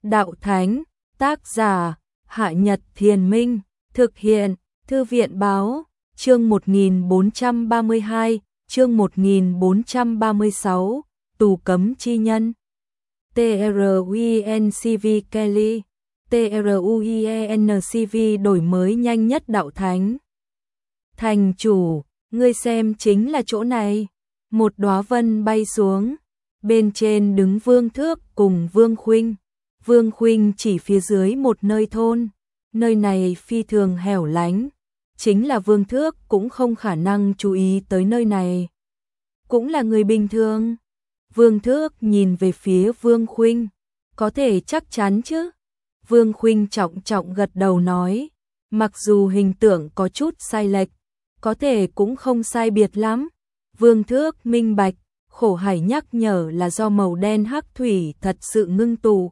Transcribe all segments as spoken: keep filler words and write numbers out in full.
Đạo Thánh, tác giả, Hạ Nhật Thiền Minh, thực hiện, Thư viện Báo, chương một nghìn bốn trăm ba mươi hai, chương một nghìn bốn trăm ba mươi sáu, tù cấm chi nhân. TRUINCV Kelly, TRUIENCV đổi mới nhanh nhất Đạo Thánh. Thành chủ, ngươi xem chính là chỗ này. Một đóa vân bay xuống, bên trên đứng Vương Thước cùng Vương Khuynh. Vương Khuynh chỉ phía dưới một nơi thôn, nơi này phi thường hẻo lánh, chính là Vương Thước cũng không khả năng chú ý tới nơi này. Cũng là người bình thường. Vương Thước nhìn về phía Vương Khuynh, có thể chắc chắn chứ? Vương Khuynh trọng trọng gật đầu nói, mặc dù hình tượng có chút sai lệch, có thể cũng không sai biệt lắm. Vương Thước minh bạch, khổ hải nhắc nhở là do màu đen hắc thủy thật sự ngưng tụ.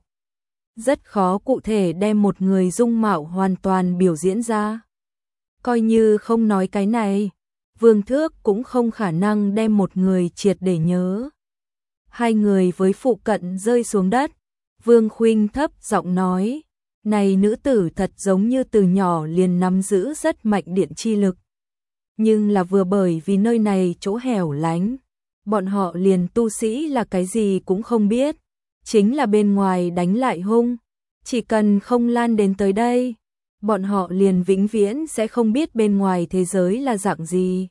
Rất khó cụ thể đem một người dung mạo hoàn toàn biểu diễn ra. Coi như không nói cái này, Vương Thước cũng không khả năng đem một người triệt để nhớ. Hai người với phụ cận rơi xuống đất, Vương Khuynh thấp giọng nói, này nữ tử thật giống như từ nhỏ liền nắm giữ rất mạnh điện chi lực. Nhưng là vừa bởi vì nơi này chỗ hẻo lánh, bọn họ liền tu sĩ là cái gì cũng không biết, chính là bên ngoài đánh lại hung, chỉ cần không lan đến tới đây, bọn họ liền vĩnh viễn sẽ không biết bên ngoài thế giới là dạng gì.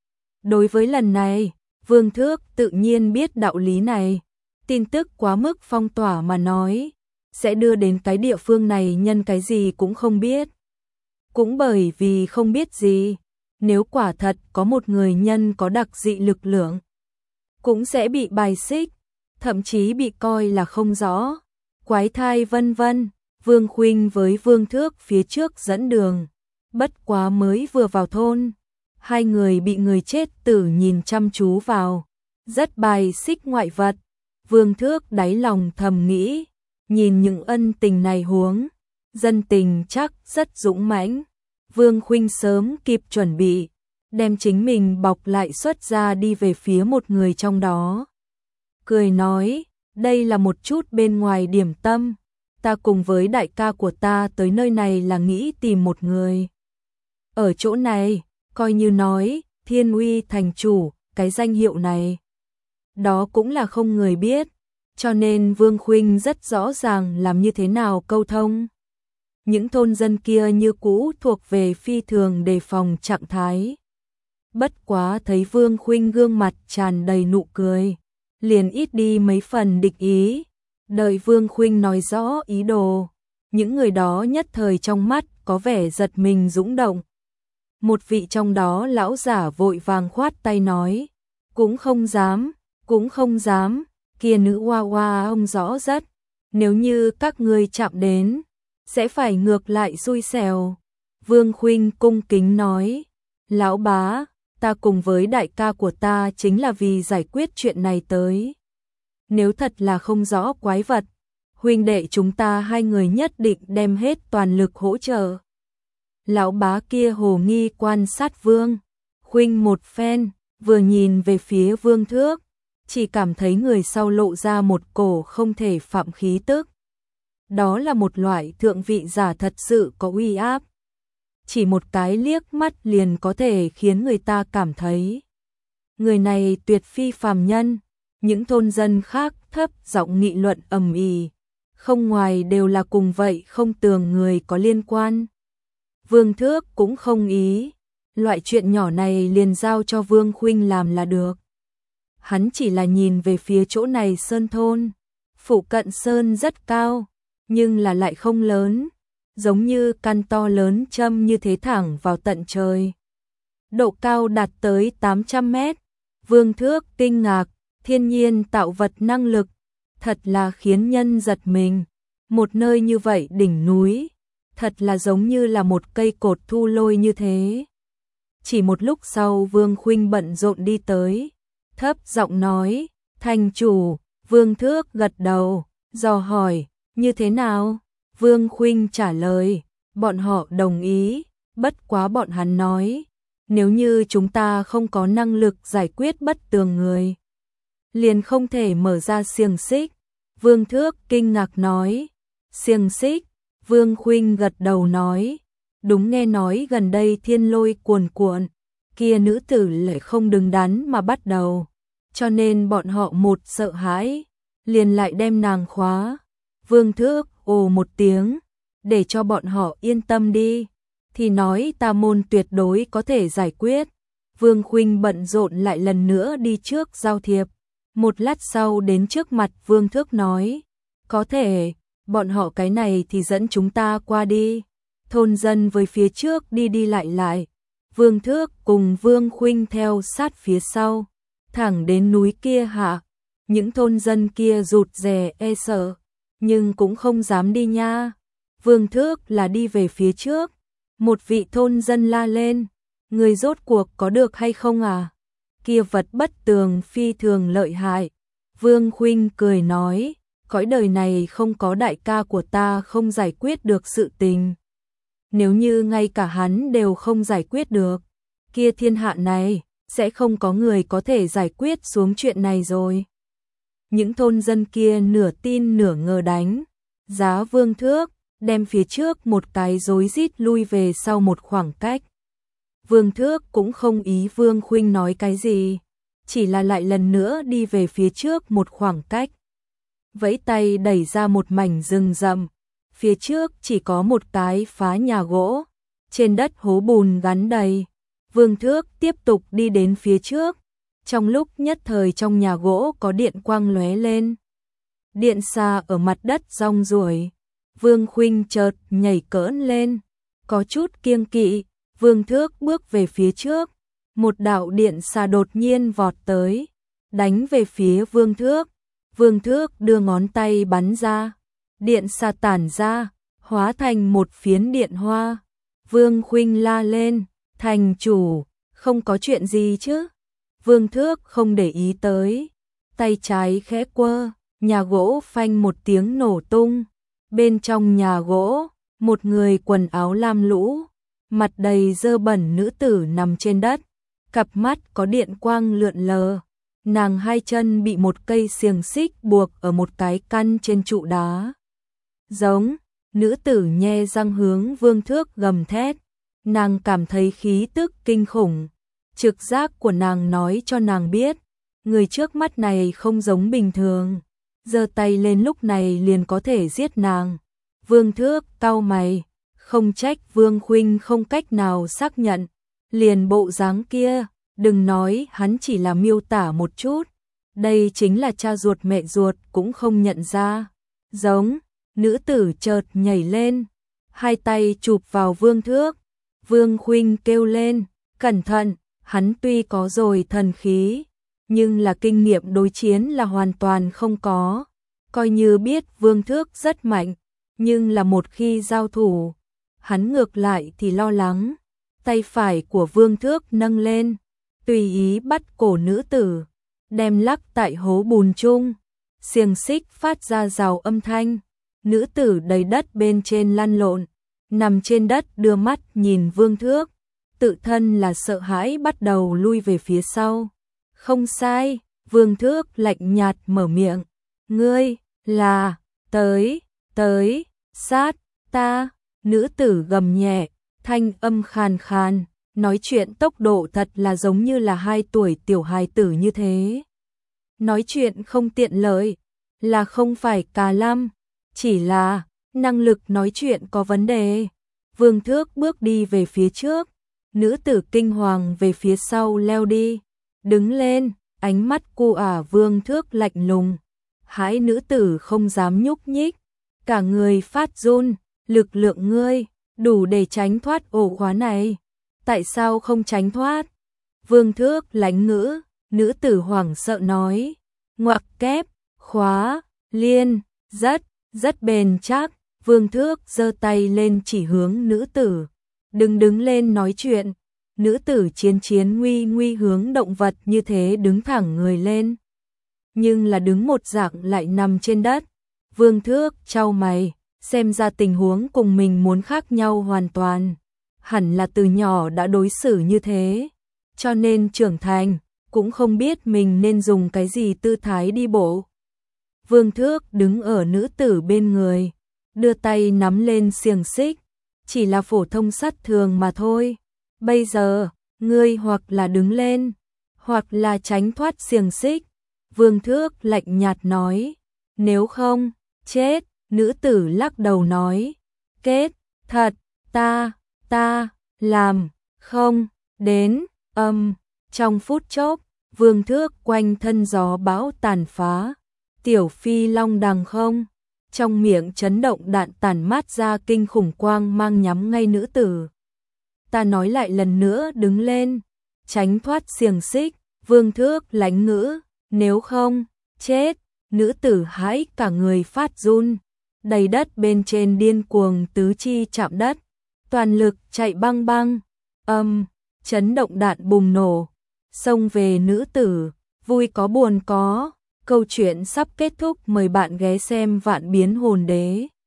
Đối với lần này, Vương Thước tự nhiên biết đạo lý này, tin tức quá mức phong tỏa mà nói, sẽ đưa đến cái địa phương này nhân cái gì cũng không biết. Cũng bởi vì không biết gì, nếu quả thật có một người nhân có đặc dị lực lượng, cũng sẽ bị bài xích, thậm chí bị coi là không rõ, quái thai vân vân. Vương Khuynh với Vương Thước phía trước dẫn đường, bất quá mới vừa vào thôn, hai người bị người chết tử nhìn chăm chú vào, rất bài xích ngoại vật. Vương Thước đáy lòng thầm nghĩ, nhìn những ân tình này huống, dân tình chắc rất dũng mãnh. Vương Khuynh sớm kịp chuẩn bị, đem chính mình bọc lại xuất ra đi về phía một người trong đó. Cười nói, đây là một chút bên ngoài điểm tâm, ta cùng với đại ca của ta tới nơi này là nghĩ tìm một người. Ở chỗ này, coi như nói, Thiên Uy thành chủ, cái danh hiệu này, đó cũng là không người biết, cho nên Vương Khuynh rất rõ ràng làm như thế nào câu thông. Những thôn dân kia như cũ thuộc về phi thường đề phòng trạng thái. Bất quá thấy Vương Khuynh gương mặt tràn đầy nụ cười, liền ít đi mấy phần địch ý. Đợi Vương Khuynh nói rõ ý đồ, những người đó nhất thời trong mắt có vẻ giật mình dũng động. Một vị trong đó lão giả vội vàng khoát tay nói, cũng không dám, cũng không dám, kia nữ hoa hoa ông rõ rất, nếu như các ngươi chạm đến, sẽ phải ngược lại xui xẻo. Vương Khuynh cung kính nói, lão bá, ta cùng với đại ca của ta chính là vì giải quyết chuyện này tới. Nếu thật là không rõ quái vật, huynh đệ chúng ta hai người nhất định đem hết toàn lực hỗ trợ. Lão bá kia hồ nghi quan sát Vương Khuynh một phen, vừa nhìn về phía Vương Thước, chỉ cảm thấy người sau lộ ra một cổ không thể phạm khí tức. Đó là một loại thượng vị giả thật sự có uy áp. Chỉ một cái liếc mắt liền có thể khiến người ta cảm thấy người này tuyệt phi phàm nhân. Những thôn dân khác thấp giọng nghị luận ầm ĩ, không ngoài đều là cùng vậy không tường người có liên quan. Vương Thước cũng không ý, loại chuyện nhỏ này liền giao cho Vương Khuynh làm là được. Hắn chỉ là nhìn về phía chỗ này sơn thôn, phụ cận sơn rất cao, nhưng là lại không lớn, giống như căn to lớn châm như thế thẳng vào tận trời. Độ cao đạt tới tám trăm mét, Vương Thước kinh ngạc, thiên nhiên tạo vật năng lực, thật là khiến nhân giật mình. Một nơi như vậy đỉnh núi, thật là giống như là một cây cột thu lôi như thế. Chỉ một lúc sau Vương Khuynh bận rộn đi tới, thấp giọng nói, thành chủ. Vương Thước gật đầu, dò hỏi, như thế nào? Vương Khuynh trả lời, bọn họ đồng ý, bất quá bọn hắn nói, nếu như chúng ta không có năng lực giải quyết bất tường người, liền không thể mở ra xiềng xích. Vương Thước kinh ngạc nói, xiềng xích. Vương Khuynh gật đầu nói, đúng, nghe nói gần đây thiên lôi cuồn cuộn, kia nữ tử lại không đứng đắn mà bắt đầu, cho nên bọn họ một sợ hãi, liền lại đem nàng khóa. Vương Thước ồ một tiếng, để cho bọn họ yên tâm đi, thì nói ta môn tuyệt đối có thể giải quyết. Vương Khuynh bận rộn lại lần nữa đi trước giao thiệp, một lát sau đến trước mặt Vương Thước nói, có thể, bọn họ cái này thì dẫn chúng ta qua đi. Thôn dân với phía trước đi đi lại lại, Vương Thước cùng Vương Khuynh theo sát phía sau, thẳng đến núi kia hạ. Những thôn dân kia rụt rè e sợ, nhưng cũng không dám đi nha. Vương Thước là đi về phía trước, một vị thôn dân la lên, người rốt cuộc có được hay không à? Kia vật bất tường phi thường lợi hại. Vương Khuynh cười nói, cõi đời này không có đại ca của ta không giải quyết được sự tình. Nếu như ngay cả hắn đều không giải quyết được, kia thiên hạ này sẽ không có người có thể giải quyết xuống chuyện này rồi. Những thôn dân kia nửa tin nửa ngờ đánh giá Vương Thước, đem phía trước một cái rối rít lui về sau một khoảng cách. Vương Thước cũng không ý Vương Khuynh nói cái gì, chỉ là lại lần nữa đi về phía trước một khoảng cách. Vẫy tay đẩy ra một mảnh rừng rậm, phía trước chỉ có một cái phá nhà gỗ, trên đất hố bùn gắn đầy. Vương Thước tiếp tục đi đến phía trước, trong lúc nhất thời trong nhà gỗ có điện quang lóe lên. Điện xa ở mặt đất rong ruổi, Vương Khuynh chợt nhảy cỡn lên, có chút kiêng kỵ. Vương Thước bước về phía trước, một đạo điện xà đột nhiên vọt tới, đánh về phía Vương Thước. Vương Thước đưa ngón tay bắn ra, điện xà tản ra, hóa thành một phiến điện hoa. Vương Khuynh la lên, thành chủ, không có chuyện gì chứ? Vương Thước không để ý tới, tay trái khẽ quơ, nhà gỗ phanh một tiếng nổ tung. Bên trong nhà gỗ, một người quần áo lam lũ, mặt đầy dơ bẩn nữ tử nằm trên đất, cặp mắt có điện quang lượn lờ. Nàng hai chân bị một cây xiềng xích buộc ở một cái căn trên trụ đá. Giống, nữ tử nhe răng hướng Vương Thước gầm thét. Nàng cảm thấy khí tức kinh khủng. Trực giác của nàng nói cho nàng biết, người trước mắt này không giống bình thường. Giơ tay lên lúc này liền có thể giết nàng. Vương Thước cau mày, không trách Vương Khuynh không cách nào xác nhận. Liền bộ dáng kia, đừng nói hắn chỉ là miêu tả một chút, đây chính là cha ruột mẹ ruột cũng không nhận ra. Giống, nữ tử chợt nhảy lên, hai tay chụp vào Vương Thước. Vương Khuynh kêu lên, cẩn thận, hắn tuy có rồi thần khí, nhưng là kinh nghiệm đối chiến là hoàn toàn không có. Coi như biết Vương Thước rất mạnh, nhưng là một khi giao thủ, hắn ngược lại thì lo lắng. Tay phải của Vương Thước nâng lên, tùy ý bắt cổ nữ tử, đem lắc tại hố bùn chung. Xiềng xích phát ra rào âm thanh, nữ tử đầy đất bên trên lăn lộn, nằm trên đất đưa mắt nhìn Vương Thước, tự thân là sợ hãi bắt đầu lui về phía sau. Không sai, Vương Thước lạnh nhạt mở miệng, ngươi là tới, tới, sát ta. Nữ tử gầm nhẹ, thanh âm khàn khàn, nói chuyện tốc độ thật là giống như là hai tuổi tiểu hài tử như thế. Nói chuyện không tiện lợi, là không phải cà lăm, chỉ là năng lực nói chuyện có vấn đề. Vương Thước bước đi về phía trước, nữ tử kinh hoàng về phía sau leo đi. Đứng lên, ánh mắt cu ả Vương Thước lạnh lùng, hãi nữ tử không dám nhúc nhích, cả người phát run. Lực lượng ngươi đủ để tránh thoát ổ khóa này, tại sao không tránh thoát? Vương Thước lánh ngữ, nữ tử hoảng sợ nói, ngoặc kép, khóa, liên, rất, rất bền chắc. Vương Thước giơ tay lên chỉ hướng nữ tử, đừng đứng lên nói chuyện. Nữ tử chiến chiến nguy nguy hướng động vật như thế đứng thẳng người lên, nhưng là đứng một dạng lại nằm trên đất. Vương Thước chau mày, xem ra tình huống cùng mình muốn khác nhau hoàn toàn. Hẳn là từ nhỏ đã đối xử như thế, cho nên trưởng thành, cũng không biết mình nên dùng cái gì tư thái đi bộ. Vương Thước đứng ở nữ tử bên người, đưa tay nắm lên xiềng xích, chỉ là phổ thông sắt thường mà thôi. Bây giờ, ngươi hoặc là đứng lên, hoặc là tránh thoát xiềng xích. Vương Thước lạnh nhạt nói, nếu không, chết. Nữ tử lắc đầu nói, kết, thật, ta, ta, làm, không, đến, âm, trong phút chốc, Vương Thước quanh thân gió bão tàn phá, tiểu phi long đằng không, trong miệng chấn động đạn tản mát ra kinh khủng quang mang nhắm ngay nữ tử. Ta nói lại lần nữa đứng lên, tránh thoát xiềng xích. Vương Thước lãnh ngữ, nếu không, chết. Nữ tử hãi cả người phát run, đầy đất bên trên điên cuồng tứ chi chạm đất, toàn lực chạy băng băng, âm, chấn động đạn bùng nổ, xông về nữ tử, vui có buồn có. Câu chuyện sắp kết thúc, mời bạn ghé xem Vạn Biến Hồn Đế.